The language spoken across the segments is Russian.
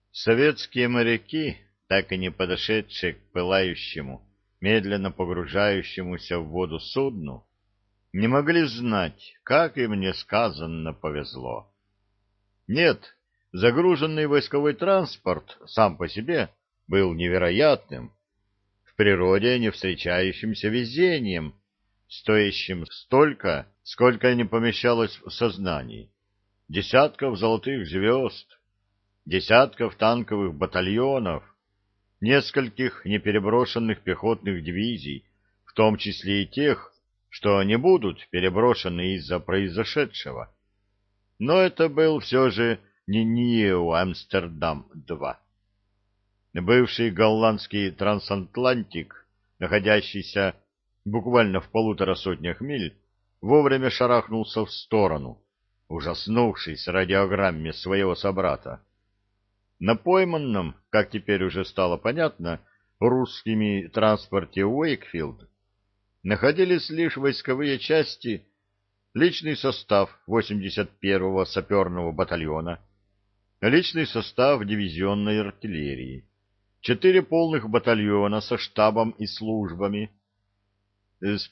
Советские моряки, так и не подошедшие к пылающему, медленно погружающемуся в воду судну, не могли знать, как им несказанно повезло. Нет, загруженный войсковой транспорт сам по себе был невероятным, в природе не встречающимся везением, стоящим столько, сколько не помещалось в сознании. Десятков золотых звезд, десятков танковых батальонов, нескольких непереброшенных пехотных дивизий, в том числе и тех, что не будут переброшены из-за произошедшего. Но это был все же не Ниу Амстердам-2. Бывший голландский трансатлантик, находящийся буквально в 1,5 миль, вовремя шарахнулся в сторону, ужаснувшись радиограмме своего собрата. На пойманном, как теперь уже стало понятно, русскими транспорте Уэйкфилд находились лишь войсковые части, личный состав 81-го саперного батальона, личный состав дивизионной артиллерии, 4 полных батальона со штабом и службами, с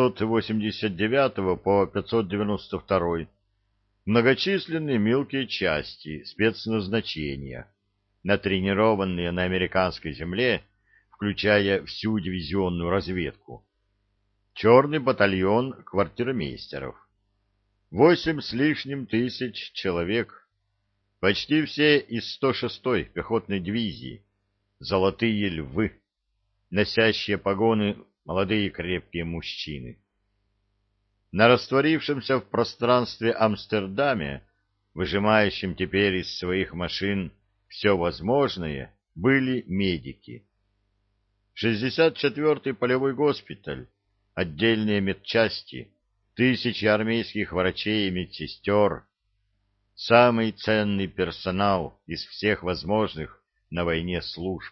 589 по 592, многочисленные мелкие части спецназначения, натренированные на американской земле, включая всю дивизионную разведку, черный батальон квартирмейстеров, 8 с лишним тысяч человек, почти все из 106-й пехотной дивизии, золотые львы, носящие погоны молодые крепкие мужчины. На растворившемся в пространстве Амстердаме, выжимающем теперь из своих машин все возможное, были медики. 64-й полевой госпиталь, отдельные медчасти, тысячи армейских врачей и медсестер, самый ценный персонал из всех возможных на войне служб.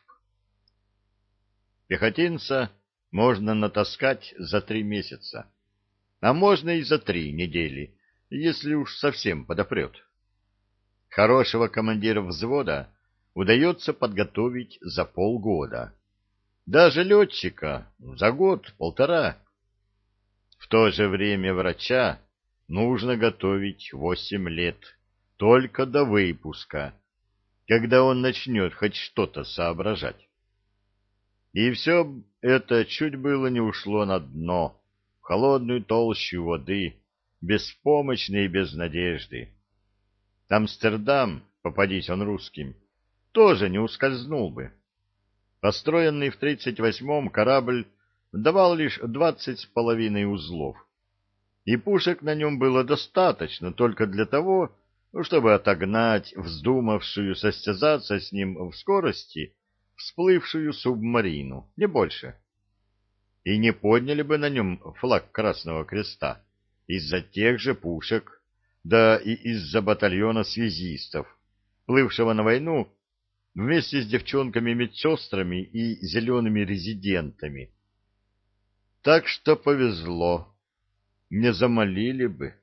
Пехотинца можно натаскать за 3 месяца, а можно и за 3 недели, если уж совсем подопрет. Хорошего командира взвода удается подготовить за полгода, даже летчика за год-полтора. В то же время врача нужно готовить 8 лет, только до выпуска, когда он начнет хоть что-то соображать. И все это чуть было не ушло на дно, в холодную толщу воды, беспомощно и без надежды. Амстердам, попадись он русским, тоже не ускользнул бы. Построенный в 38-м корабль давал лишь 20,5 узлов, и пушек на нем было достаточно только для того, чтобы отогнать вздумавшую состязаться с ним в скорости всплывшую субмарину, не больше. И не подняли бы на нем флаг Красного Креста из-за тех же пушек, да и из-за батальона связистов, плывшего на войну вместе с девчонками-медсестрами и зелеными резидентами. Так что повезло, не замолили бы.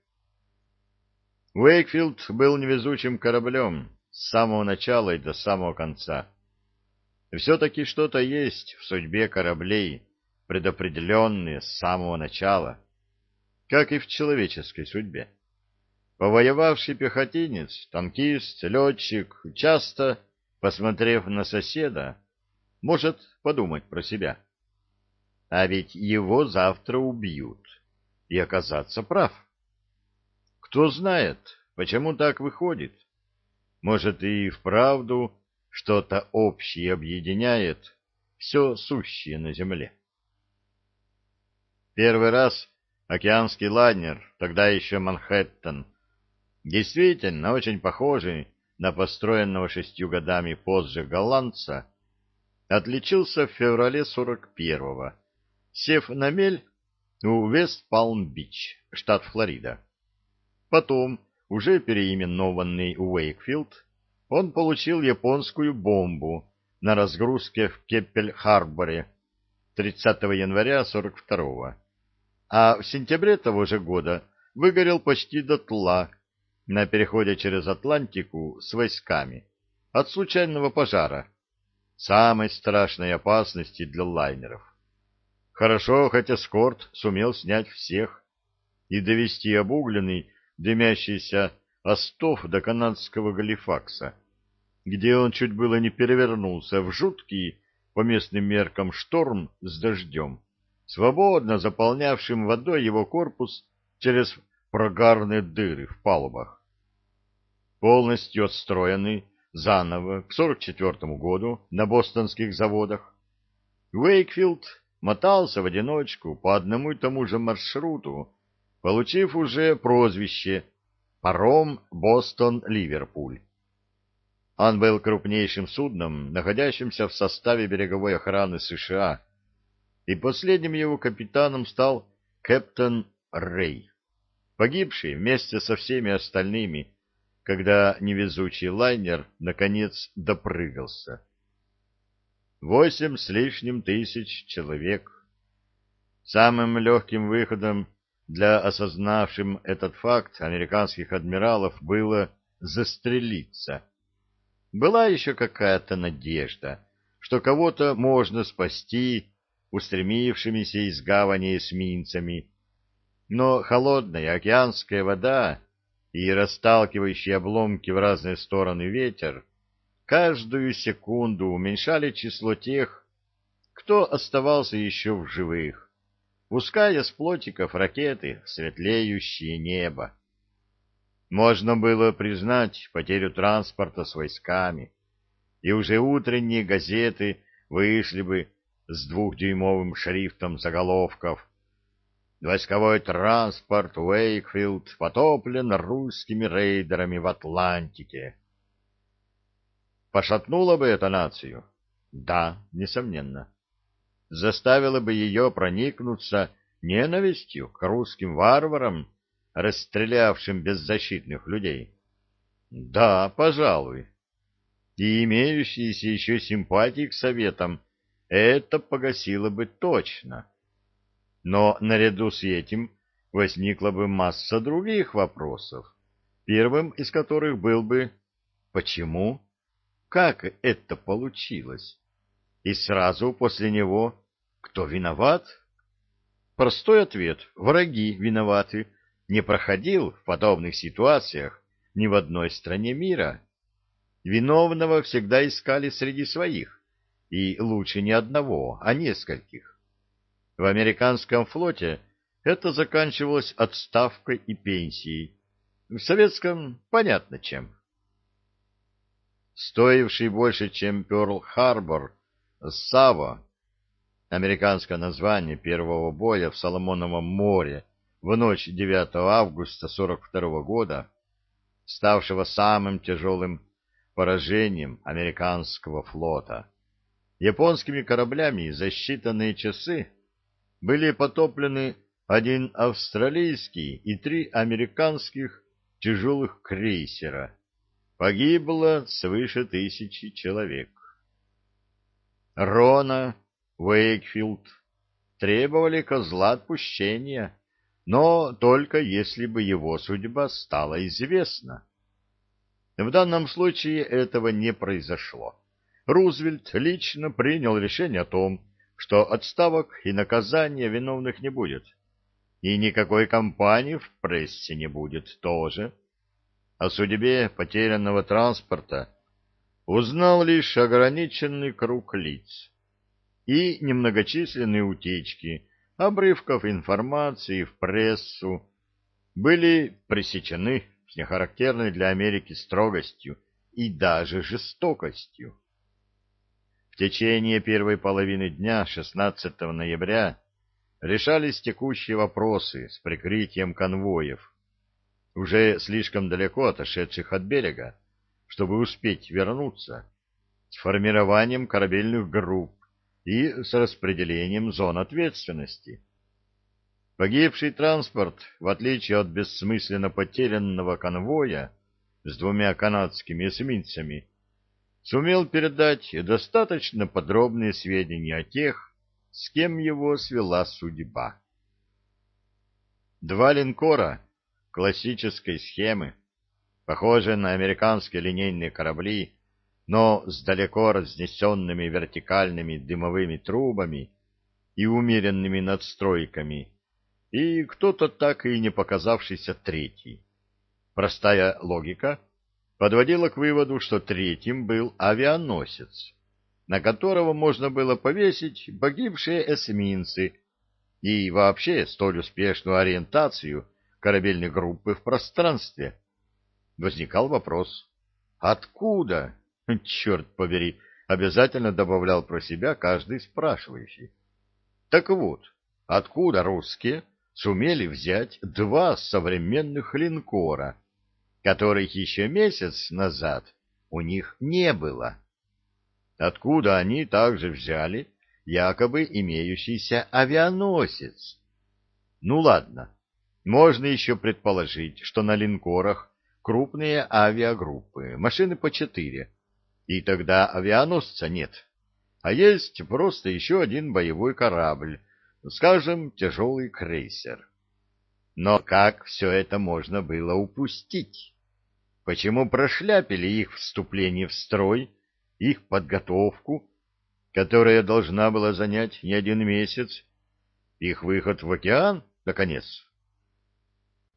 Уэйкфилд был невезучим кораблем с самого начала и до самого конца. Все-таки что-то есть в судьбе кораблей, предопределенные с самого начала, как и в человеческой судьбе. Повоевавший пехотинец, танкист, летчик, часто, посмотрев на соседа, может подумать про себя. А ведь его завтра убьют, и оказаться прав. Кто знает, почему так выходит? Может, и вправду что-то общее объединяет все сущее на земле. Первый раз океанский лайнер, тогда еще Манхэттен, действительно очень похожий на построенного 6 годами позже голландца, отличился в феврале 41-го, сев на мель у Вест-Палм-Бич, штат Флорида. Потом, уже переименованный Уэйкфилд, он получил японскую бомбу на разгрузке в Кеппель-Харборе 30 января 42-го, а в сентябре того же года выгорел почти дотла на переходе через Атлантику с войсками, от случайного пожара, самой страшной опасности для лайнеров. Хорошо, хоть эскорт сумел снять всех и довести обугленный, дымящийся остов до канадского Галифакса, где он чуть было не перевернулся в жуткий, по местным меркам, шторм с дождем, свободно заполнявшим водой его корпус через прогарные дыры в палубах. Полностью отстроенный заново к 1944 году на бостонских заводах, Уэйкфилд мотался в одиночку по одному и тому же маршруту, получив уже прозвище «Паром Бостон-Ливерпуль». Он был крупнейшим судном, находящимся в составе береговой охраны США, и последним его капитаном стал капитан Рэй, погибший вместе со всеми остальными, когда невезучий лайнер наконец допрыгался. 8 с лишним тысяч человек. Самым легким выходом для осознавшим этот факт американских адмиралов было застрелиться. Была еще какая-то надежда, что кого-то можно спасти устремившимися из гавани эсминцами, но холодная океанская вода и расталкивающие обломки в разные стороны ветер каждую секунду уменьшали число тех, кто оставался еще в живых, пуская с плотиков ракеты в светлеющее небо. Можно было признать потерю транспорта с войсками, и уже утренние газеты вышли бы с 2-дюймовым шрифтом заголовков: «Войсковой транспорт Уэйкфилд потоплен русскими рейдерами в Атлантике». Пошатнуло бы это нацию? Да, несомненно. Заставило бы ее проникнуться ненавистью к русским варварам, расстрелявшим беззащитных людей? Да, пожалуй. И имеющиеся еще симпатии к советам это погасило бы точно. Но наряду с этим возникла бы масса других вопросов, первым из которых был бы: почему? Как это получилось? И сразу после него: кто виноват? Простой ответ: враги виноваты. Не проходил в подобных ситуациях ни в одной стране мира. Виновного всегда искали среди своих, и лучше не одного, а нескольких. В американском флоте это заканчивалось отставкой и пенсией. В советском понятно чем. Стоивший больше, чем Пёрл-Харбор, Саво, американское название первого боя в Соломоновом море в ночь 9 августа 1942 года, ставшего самым тяжелым поражением американского флота. Японскими кораблями за считанные часы были потоплены 1 австралийский и 3 американских тяжелых крейсера. Погибло свыше 1000 человек. Рона, Уэйкфилд требовали козла отпущения, но только если бы его судьба стала известна. В данном случае этого не произошло. Рузвельт лично принял решение о том, что отставок и наказания виновных не будет, и никакой кампании в прессе не будет тоже. О судьбе потерянного транспорта узнал лишь ограниченный круг лиц, и немногочисленные утечки обрывков информации в прессу были пресечены с нехарактерной для Америки строгостью и даже жестокостью. В течение первой половины дня 16 ноября решались текущие вопросы с прикрытием конвоев, уже слишком далеко отошедших от берега, чтобы успеть вернуться, с формированием корабельных групп и с распределением зон ответственности. Погибший транспорт, в отличие от бессмысленно потерянного конвоя с 2 канадскими эсминцами, сумел передать достаточно подробные сведения о тех, с кем его свела судьба. 2 линкора классической схемы, похожие на американские линейные корабли, но с далеко разнесенными вертикальными дымовыми трубами и умеренными надстройками, и кто-то так и не показавшийся третий. Простая логика подводила к выводу, что третьим был авианосец, на которого можно было повесить погибшие эсминцы и вообще столь успешную ориентацию корабельной группы в пространстве. Возникал вопрос: откуда? Черт побери, обязательно добавлял про себя каждый спрашивающий. Так вот, откуда русские сумели взять два современных линкора, которых еще месяц назад у них не было? Откуда они также взяли якобы имеющийся авианосец? Ну ладно, можно еще предположить, что на линкорах крупные авиагруппы, машины по 4, и тогда авианосца нет, а есть просто еще один боевой корабль, скажем, тяжелый крейсер. Но как все это можно было упустить? Почему прошляпили их вступление в строй, их подготовку, которая должна была занять не один месяц, их выход в океан, наконец,